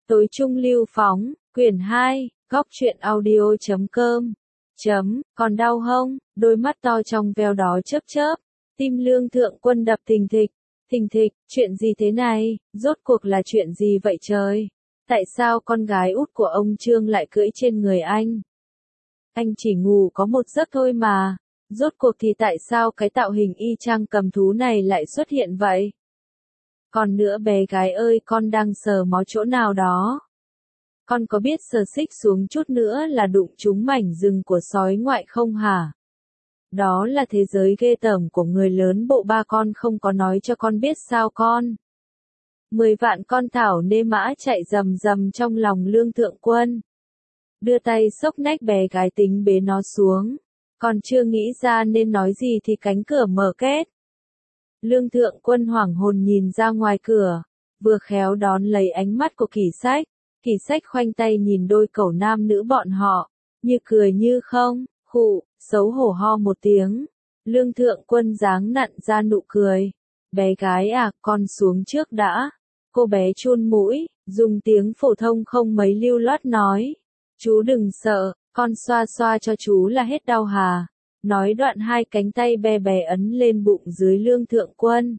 Tối trung lưu phóng, quyển 2, góc truyện audio.com. Còn đau hông? Đôi mắt to trong veo đó chớp chớp, tim Lương Thượng Quân đập thình thịch, chuyện gì thế này, rốt cuộc là chuyện gì vậy trời? Tại sao con gái út của ông Trương lại cưỡi trên người anh? Anh chỉ ngủ có một giấc thôi mà, rốt cuộc thì tại sao cái tạo hình y chang cầm thú này lại xuất hiện vậy? Còn nữa bé gái ơi, con đang sờ mó chỗ nào đó? Con có biết sờ xích xuống chút nữa là đụng trúng mảnh rừng của sói ngoại không hả? Đó là thế giới ghê tởm của người lớn, bộ ba con không có nói cho con biết sao con? 10 vạn con thảo nê mã chạy rầm rầm trong lòng Lương Thượng Quân. Đưa tay xốc nách bé gái tính bế nó xuống. Còn chưa nghĩ ra nên nói gì thì cánh cửa mở két. Lương Thượng Quân hoảng hồn nhìn ra ngoài cửa, vừa khéo đón lấy ánh mắt của Kỷ Sách. Kỷ Sách khoanh tay nhìn đôi cẩu nam nữ bọn họ, như cười như không, khụ, xấu hổ ho một tiếng. Lương Thượng Quân giáng nặn ra nụ cười. Bé gái à, con xuống trước đã. Cô bé chun mũi, dùng tiếng phổ thông không mấy lưu loát nói. Chú đừng sợ, con xoa xoa cho chú là hết đau hà. Nói đoạn hai cánh tay be bé ấn lên bụng dưới Lương Thượng Quân.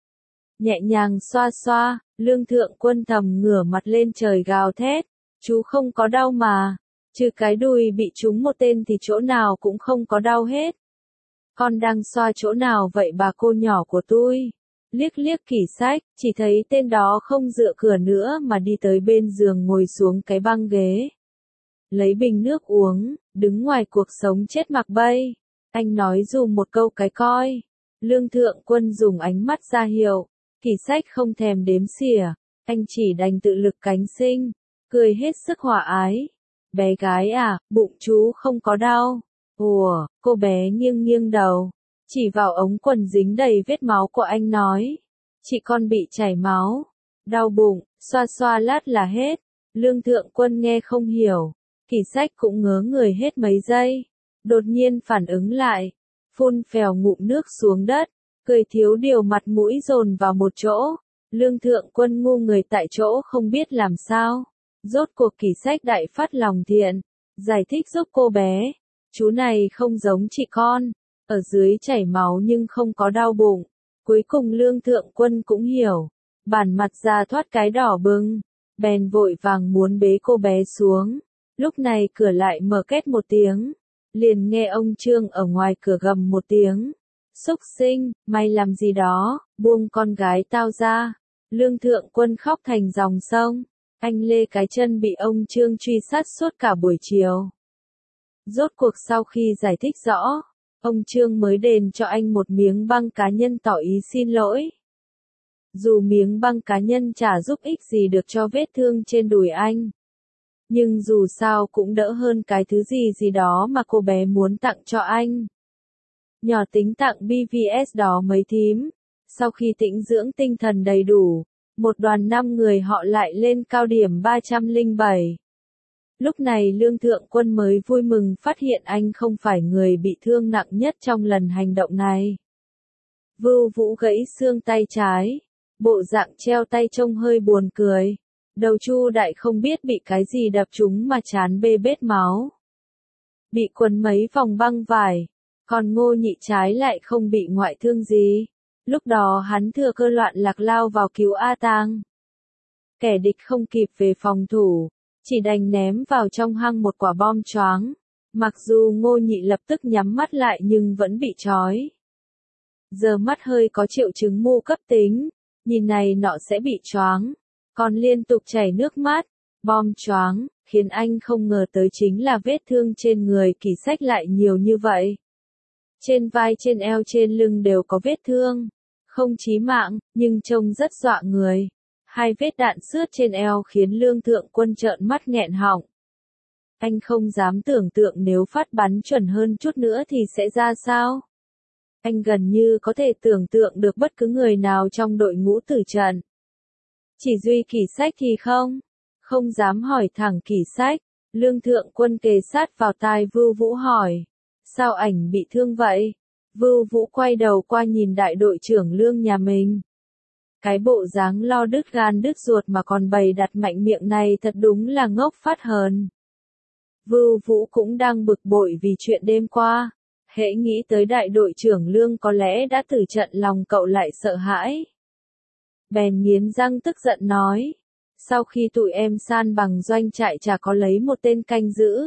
Nhẹ nhàng xoa xoa, Lương Thượng Quân thầm ngửa mặt lên trời gào thét. Chú không có đau mà, trừ cái đùi bị trúng một tên thì chỗ nào cũng không có đau hết. Con đang xoa chỗ nào vậy bà cô nhỏ của tôi? Liếc liếc Kỷ Sách, chỉ thấy tên đó không dựa cửa nữa mà đi tới bên giường ngồi xuống cái băng ghế. Lấy bình nước uống, đứng ngoài cuộc sống chết mặc bay. Anh nói dù một câu cái coi. Lương Thượng Quân dùng ánh mắt ra hiệu. Kỷ Sách không thèm đếm xỉa. Anh chỉ đành tự lực cánh sinh. Cười hết sức hòa ái. Bé gái à, bụng chú không có đau. Ủa, cô bé nghiêng nghiêng đầu. Chỉ vào ống quần dính đầy vết máu của anh nói. Chị con bị chảy máu. Đau bụng, xoa xoa lát là hết. Lương Thượng Quân nghe không hiểu. Kỷ Sách cũng ngớ người hết mấy giây. Đột nhiên phản ứng lại. Phun phèo ngụm nước xuống đất. Cười thiếu điều mặt mũi dồn vào một chỗ. Lương Thượng Quân ngu người tại chỗ không biết làm sao. Rốt cuộc Kỷ Sách đại phát lòng thiện. Giải thích giúp cô bé. Chú này không giống chị con. Ở dưới chảy máu nhưng không có đau bụng. Cuối cùng Lương Thượng Quân cũng hiểu. Bản mặt ra thoát cái đỏ bừng. Bèn vội vàng muốn bế cô bé xuống. Lúc này cửa lại mở két một tiếng. Liền nghe ông Trương ở ngoài cửa gầm một tiếng. Xúc sinh, mày làm gì đó, buông con gái tao ra. Lương Thượng Quân khóc thành dòng sông. Anh lê cái chân bị ông Trương truy sát suốt cả buổi chiều. Rốt cuộc sau khi giải thích rõ, ông Trương mới đền cho anh một miếng băng cá nhân tỏ ý xin lỗi. Dù miếng băng cá nhân chả giúp ích gì được cho vết thương trên đùi anh. Nhưng dù sao cũng đỡ hơn cái thứ gì đó mà cô bé muốn tặng cho anh. Nhỏ tính tặng BVS đó mấy thím. Sau khi tĩnh dưỡng tinh thần đầy đủ, một đoàn 5 người họ lại lên cao điểm 307. Lúc này Lương Thượng Quân mới vui mừng phát hiện anh không phải người bị thương nặng nhất trong lần hành động này. Vưu Vũ gãy xương tay trái. Bộ dạng treo tay trông hơi buồn cười. Đầu Chu Đại không biết bị cái gì đập trúng mà trán bê bết máu. Bị quấn mấy vòng băng vải. Còn Ngô Nhị trái lại không bị ngoại thương gì. Lúc đó hắn thừa cơ loạn lạc lao vào cứu A Tang. Kẻ địch không kịp về phòng thủ, chỉ đành ném vào trong hang một quả bom choáng. Mặc dù Ngô Nhị lập tức nhắm mắt lại nhưng vẫn bị trói. Giờ mắt hơi có triệu chứng mù cấp tính, nhìn này nọ sẽ bị choáng. Còn liên tục chảy nước mắt, bom choáng, khiến anh không ngờ tới chính là vết thương trên người Kỷ Sách lại nhiều như vậy. Trên vai, trên eo, trên lưng đều có vết thương. Không chí mạng, nhưng trông rất dọa người. 2 vết đạn xước trên eo khiến Lương Thượng Quân trợn mắt nghẹn họng. Anh không dám tưởng tượng nếu phát bắn chuẩn hơn chút nữa thì sẽ ra sao. Anh gần như có thể tưởng tượng được bất cứ người nào trong đội ngũ tử trận. Chỉ duy Kỷ Sách thì không dám hỏi thẳng Kỷ Sách. Lương Thượng Quân kề sát vào tai Vưu Vũ hỏi. Sao ảnh bị thương vậy? Vưu Vũ quay đầu qua nhìn đại đội trưởng Lương nhà mình. Cái bộ dáng lo đứt gan đứt ruột mà còn bày đặt mạnh miệng này thật đúng là ngốc phát hờn. Vưu Vũ cũng đang bực bội vì chuyện đêm qua. Hễ nghĩ tới đại đội trưởng Lương có lẽ đã tử trận, lòng cậu lại sợ hãi. Bèn nghiến răng tức giận nói. Sau khi tụi em san bằng doanh trại chả có lấy một tên canh giữ.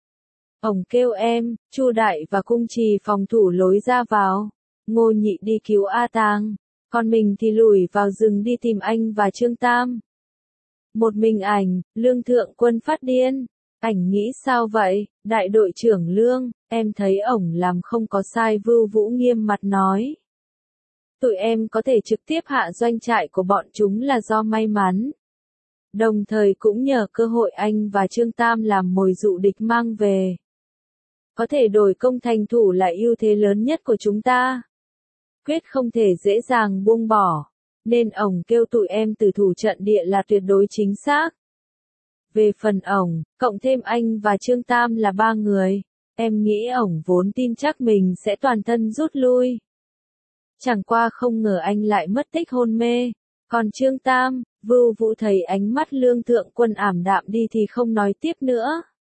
Ổng kêu em, Chu Đại và Cung Trì phòng thủ lối ra vào. Ngô Nhị đi cứu A Tang. Còn mình thì lùi vào rừng đi tìm anh và Trương Tam. Một mình ảnh, Lương Thượng Quân phát điên. Ảnh nghĩ sao vậy, đại đội trưởng Lương, em thấy ổng làm không có sai. Vưu Vũ nghiêm mặt nói. Tụi em có thể trực tiếp hạ doanh trại của bọn chúng là do may mắn. Đồng thời cũng nhờ cơ hội anh và Trương Tam làm mồi dụ địch mang về. Có thể đổi công thành thủ là ưu thế lớn nhất của chúng ta. Quyết không thể dễ dàng buông bỏ, nên ổng kêu tụi em từ thủ trận địa là tuyệt đối chính xác. Về phần ổng, cộng thêm anh và Trương Tam là 3 người, em nghĩ ổng vốn tin chắc mình sẽ toàn thân rút lui. Chẳng qua không ngờ anh lại mất tích hôn mê. Còn Trương Tam, Vưu Vũ thấy ánh mắt Lương Thượng Quân ảm đạm đi thì không nói tiếp nữa.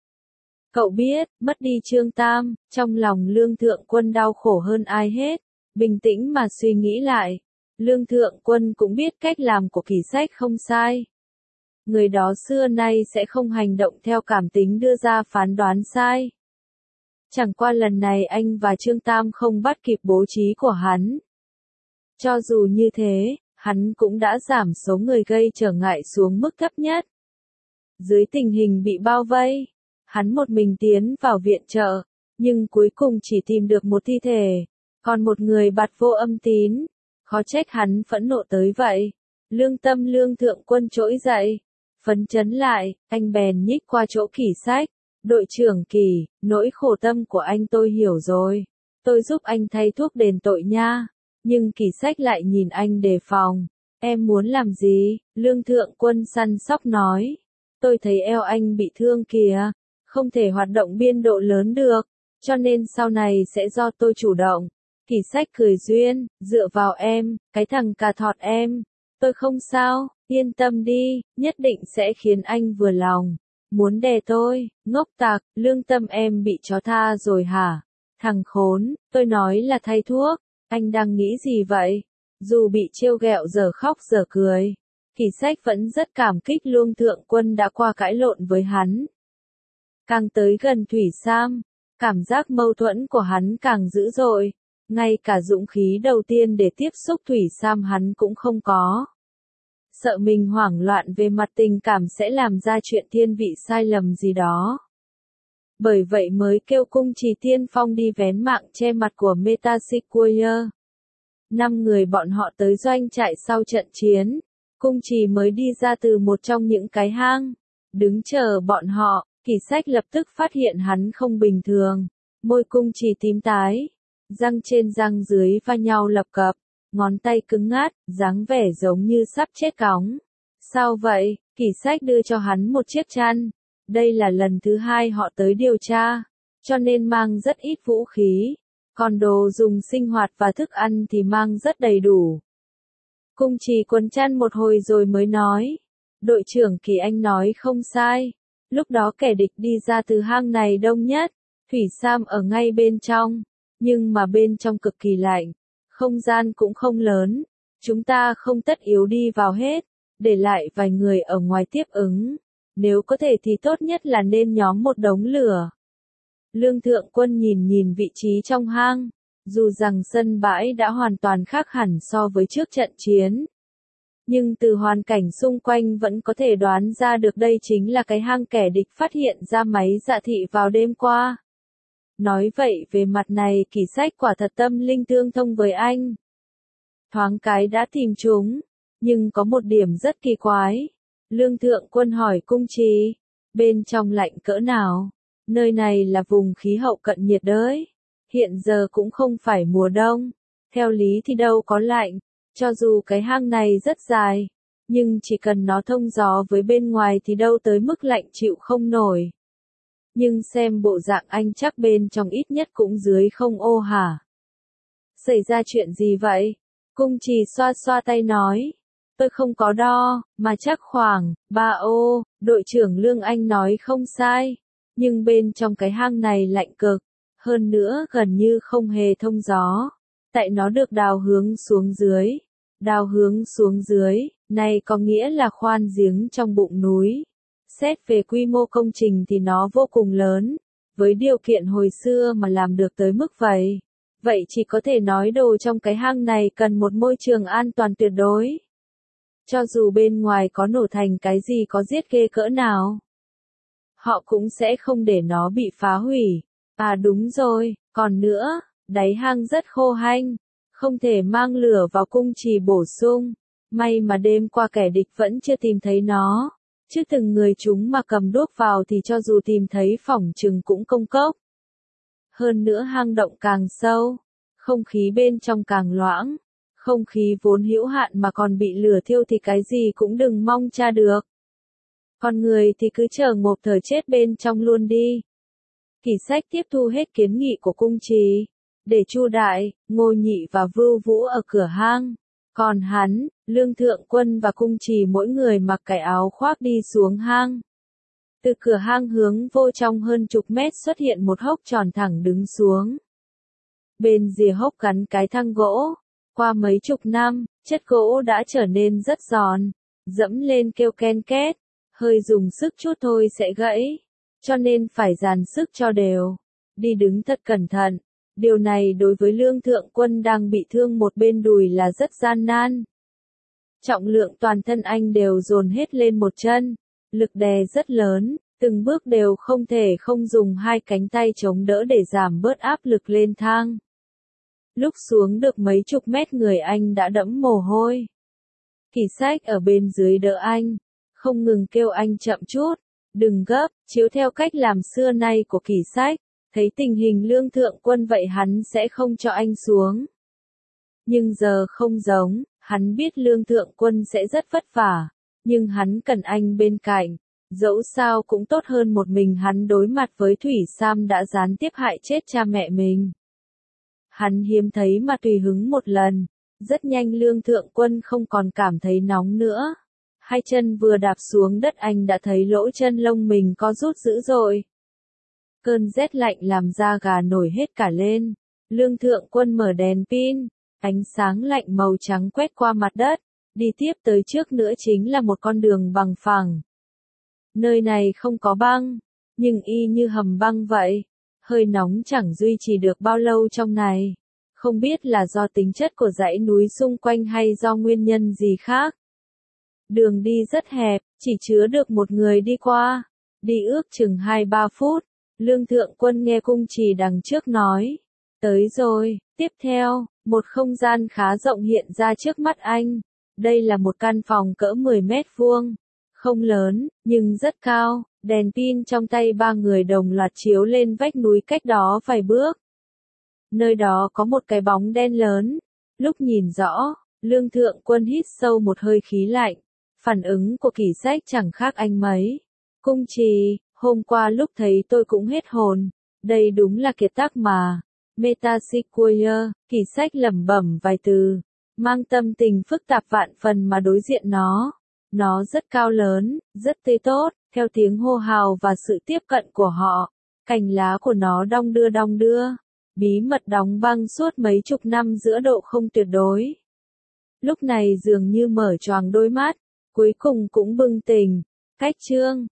Cậu biết, mất đi Trương Tam, trong lòng Lương Thượng Quân đau khổ hơn ai hết. Bình tĩnh mà suy nghĩ lại, Lương Thượng Quân cũng biết cách làm của Kỷ Sách không sai. Người đó xưa nay sẽ không hành động theo cảm tính đưa ra phán đoán sai. Chẳng qua lần này anh và Trương Tam không bắt kịp bố trí của hắn. Cho dù như thế, hắn cũng đã giảm số người gây trở ngại xuống mức thấp nhất. Dưới tình hình bị bao vây, hắn một mình tiến vào viện trợ, nhưng cuối cùng chỉ tìm được một thi thể. Còn một người bạt vô âm tín, khó trách hắn phẫn nộ tới vậy. Lương tâm Lương Thượng Quân trỗi dậy, phấn chấn lại, anh bèn nhích qua chỗ Kỷ Sách. Đội trưởng Kỷ, nỗi khổ tâm của anh tôi hiểu rồi. Tôi giúp anh thay thuốc đền tội nha. Nhưng Kỷ Sách lại nhìn anh đề phòng. Em muốn làm gì? Lương Thượng Quân săn sóc nói. Tôi thấy eo anh bị thương kìa, không thể hoạt động biên độ lớn được, cho nên sau này sẽ do tôi chủ động. Kỷ Sách cười duyên, dựa vào em, cái thằng cà thọt em. Tôi không sao, yên tâm đi, nhất định sẽ khiến anh vừa lòng. Muốn đè tôi, ngốc tạc, lương tâm em bị chó tha rồi hả? Thằng khốn, tôi nói là thay thuốc, anh đang nghĩ gì vậy? Dù bị trêu ghẹo giờ khóc giờ cười, Kỷ Sách vẫn rất cảm kích Lương Thượng Quân đã qua cãi lộn với hắn. Càng tới gần Thủy Sam, cảm giác mâu thuẫn của hắn càng dữ dội. Ngay cả dũng khí đầu tiên để tiếp xúc Thủy Sam hắn cũng không có. Sợ mình hoảng loạn về mặt tình cảm sẽ làm ra chuyện thiên vị sai lầm gì đó. Bởi vậy mới kêu Cung Trì tiên phong đi vén mạng che mặt của Metasequoia. 5 người bọn họ tới doanh trại sau trận chiến. Cung Trì mới đi ra từ một trong những cái hang. Đứng chờ bọn họ, Kỷ Sách lập tức phát hiện hắn không bình thường. Môi Cung Trì tím tái. Răng trên răng dưới va nhau lập cập, ngón tay cứng ngắt, dáng vẻ giống như sắp chết cóng. Sao vậy? Kỷ Sách đưa cho hắn một chiếc chăn. Đây là lần thứ 2 họ tới điều tra, cho nên mang rất ít vũ khí. Còn đồ dùng sinh hoạt và thức ăn thì mang rất đầy đủ. Cung Trì quấn chăn một hồi rồi mới nói. Đội trưởng Kỷ anh nói không sai. Lúc đó kẻ địch đi ra từ hang này đông nhất. Thủy Sam ở ngay bên trong. Nhưng mà bên trong cực kỳ lạnh, không gian cũng không lớn, chúng ta không tất yếu đi vào hết, để lại vài người ở ngoài tiếp ứng, nếu có thể thì tốt nhất là nên nhóm một đống lửa. Lương Thượng Quân nhìn vị trí trong hang, dù rằng sân bãi đã hoàn toàn khác hẳn so với trước trận chiến. Nhưng từ hoàn cảnh xung quanh vẫn có thể đoán ra được đây chính là cái hang kẻ địch phát hiện ra máy dạ thị vào đêm qua. Nói vậy về mặt này Kỷ Sách quả thật tâm linh tương thông với anh. Thoáng cái đã tìm chúng, nhưng có một điểm rất kỳ quái. Lương Thượng Quân hỏi Cung Trì, bên trong lạnh cỡ nào? Nơi này là vùng khí hậu cận nhiệt đới. Hiện giờ cũng không phải mùa đông. Theo lý thì đâu có lạnh, cho dù cái hang này rất dài, nhưng chỉ cần nó thông gió với bên ngoài thì đâu tới mức lạnh chịu không nổi. Nhưng xem bộ dạng anh chắc bên trong ít nhất cũng dưới không ô hả? Xảy ra chuyện gì vậy? Cung Trì xoa xoa tay nói. Tôi không có đo, mà chắc khoảng 3 ô, đội trưởng Lương Anh nói không sai. Nhưng bên trong cái hang này lạnh cực, hơn nữa gần như không hề thông gió. Tại nó được đào hướng xuống dưới. Đào hướng xuống dưới, này có nghĩa là khoan giếng trong bụng núi. Xét về quy mô công trình thì nó vô cùng lớn. Với điều kiện hồi xưa mà làm được tới mức vậy. Vậy chỉ có thể nói đồ trong cái hang này cần một môi trường an toàn tuyệt đối. Cho dù bên ngoài có nổ thành cái gì có giết ghê cỡ nào, họ cũng sẽ không để nó bị phá hủy. À đúng rồi, còn nữa, đáy hang rất khô hanh, không thể mang lửa vào cung trì bổ sung. May mà đêm qua kẻ địch vẫn chưa tìm thấy nó. Chứ từng người chúng mà cầm đuốc vào thì cho dù tìm thấy phỏng chừng cũng công cốc. Hơn nữa hang động càng sâu, không khí bên trong càng loãng. Không khí vốn hữu hạn mà còn bị lửa thiêu thì cái gì cũng đừng mong tra được. Con người thì cứ chờ ngộp thở chết bên trong luôn đi. Kỷ Sách tiếp thu hết kiến nghị của cung trì. Để Chu Đại, Ngô Nhị và Vưu Vũ ở cửa hang. Còn hắn, Lương Thượng Quân và cung trì mỗi người mặc cái áo khoác đi xuống hang. Từ cửa hang hướng vô trong hơn chục mét xuất hiện một hốc tròn thẳng đứng xuống. Bên rìa hốc gắn cái thang gỗ. Qua mấy chục năm, chất gỗ đã trở nên rất giòn, dẫm lên kêu ken két, hơi dùng sức chút thôi sẽ gãy, cho nên phải dàn sức cho đều, đi đứng thật cẩn thận. Điều này đối với Lương Thượng Quân đang bị thương một bên đùi là rất gian nan. Trọng lượng toàn thân anh đều dồn hết lên một chân, lực đè rất lớn, từng bước đều không thể không dùng hai cánh tay chống đỡ để giảm bớt áp lực lên thang. Lúc xuống được mấy chục mét người anh đã đẫm mồ hôi. Kỷ Sách ở bên dưới đỡ anh, không ngừng kêu anh chậm chút, đừng gấp, chiếu theo cách làm xưa nay của Kỷ Sách, thấy tình hình Lương Thượng Quân vậy hắn sẽ không cho anh xuống. Nhưng giờ không giống, hắn biết Lương Thượng Quân sẽ rất vất vả, nhưng hắn cần anh bên cạnh, dẫu sao cũng tốt hơn một mình hắn đối mặt với Thủy Sam đã gián tiếp hại chết cha mẹ mình. Hắn hiếm thấy mà tùy hứng một lần, rất nhanh Lương Thượng Quân không còn cảm thấy nóng nữa. Hai chân vừa đạp xuống đất anh đã thấy lỗ chân lông mình co rút dữ dội. Cơn rét lạnh làm da gà nổi hết cả lên. Lương Thượng Quân mở đèn pin, ánh sáng lạnh màu trắng quét qua mặt đất, đi tiếp tới trước nữa chính là một con đường bằng phẳng. Nơi này không có băng, nhưng y như hầm băng vậy. Hơi nóng chẳng duy trì được bao lâu trong này. Không biết là do tính chất của dãy núi xung quanh hay do nguyên nhân gì khác. Đường đi rất hẹp, chỉ chứa được một người đi qua. Đi ước chừng 2-3 phút. Lương Thượng Quân nghe cung trì đằng trước nói. Tới rồi, tiếp theo, một không gian khá rộng hiện ra trước mắt anh. Đây là một căn phòng cỡ 10 mét vuông. Không lớn, nhưng rất cao. Đèn pin trong tay ba người đồng loạt chiếu lên vách núi cách đó vài bước. Nơi đó có một cái bóng đen lớn. Lúc nhìn rõ, Lương Thượng Quân hít sâu một hơi khí lạnh. Phản ứng của Kỷ Sách chẳng khác anh mấy. Cung trì, hôm qua lúc thấy tôi cũng hết hồn. Đây đúng là kiệt tác mà. Metasequoia, Kỷ Sách lẩm bẩm vài từ. Mang tâm tình phức tạp vạn phần mà đối diện nó. Nó rất cao lớn, rất tươi tốt. Theo tiếng hô hào và sự tiếp cận của họ, cành lá của nó đong đưa, bí mật đóng băng suốt mấy chục năm giữa độ không tuyệt đối. Lúc này dường như mở choàng đôi mắt, cuối cùng cũng bừng tỉnh, cách chương.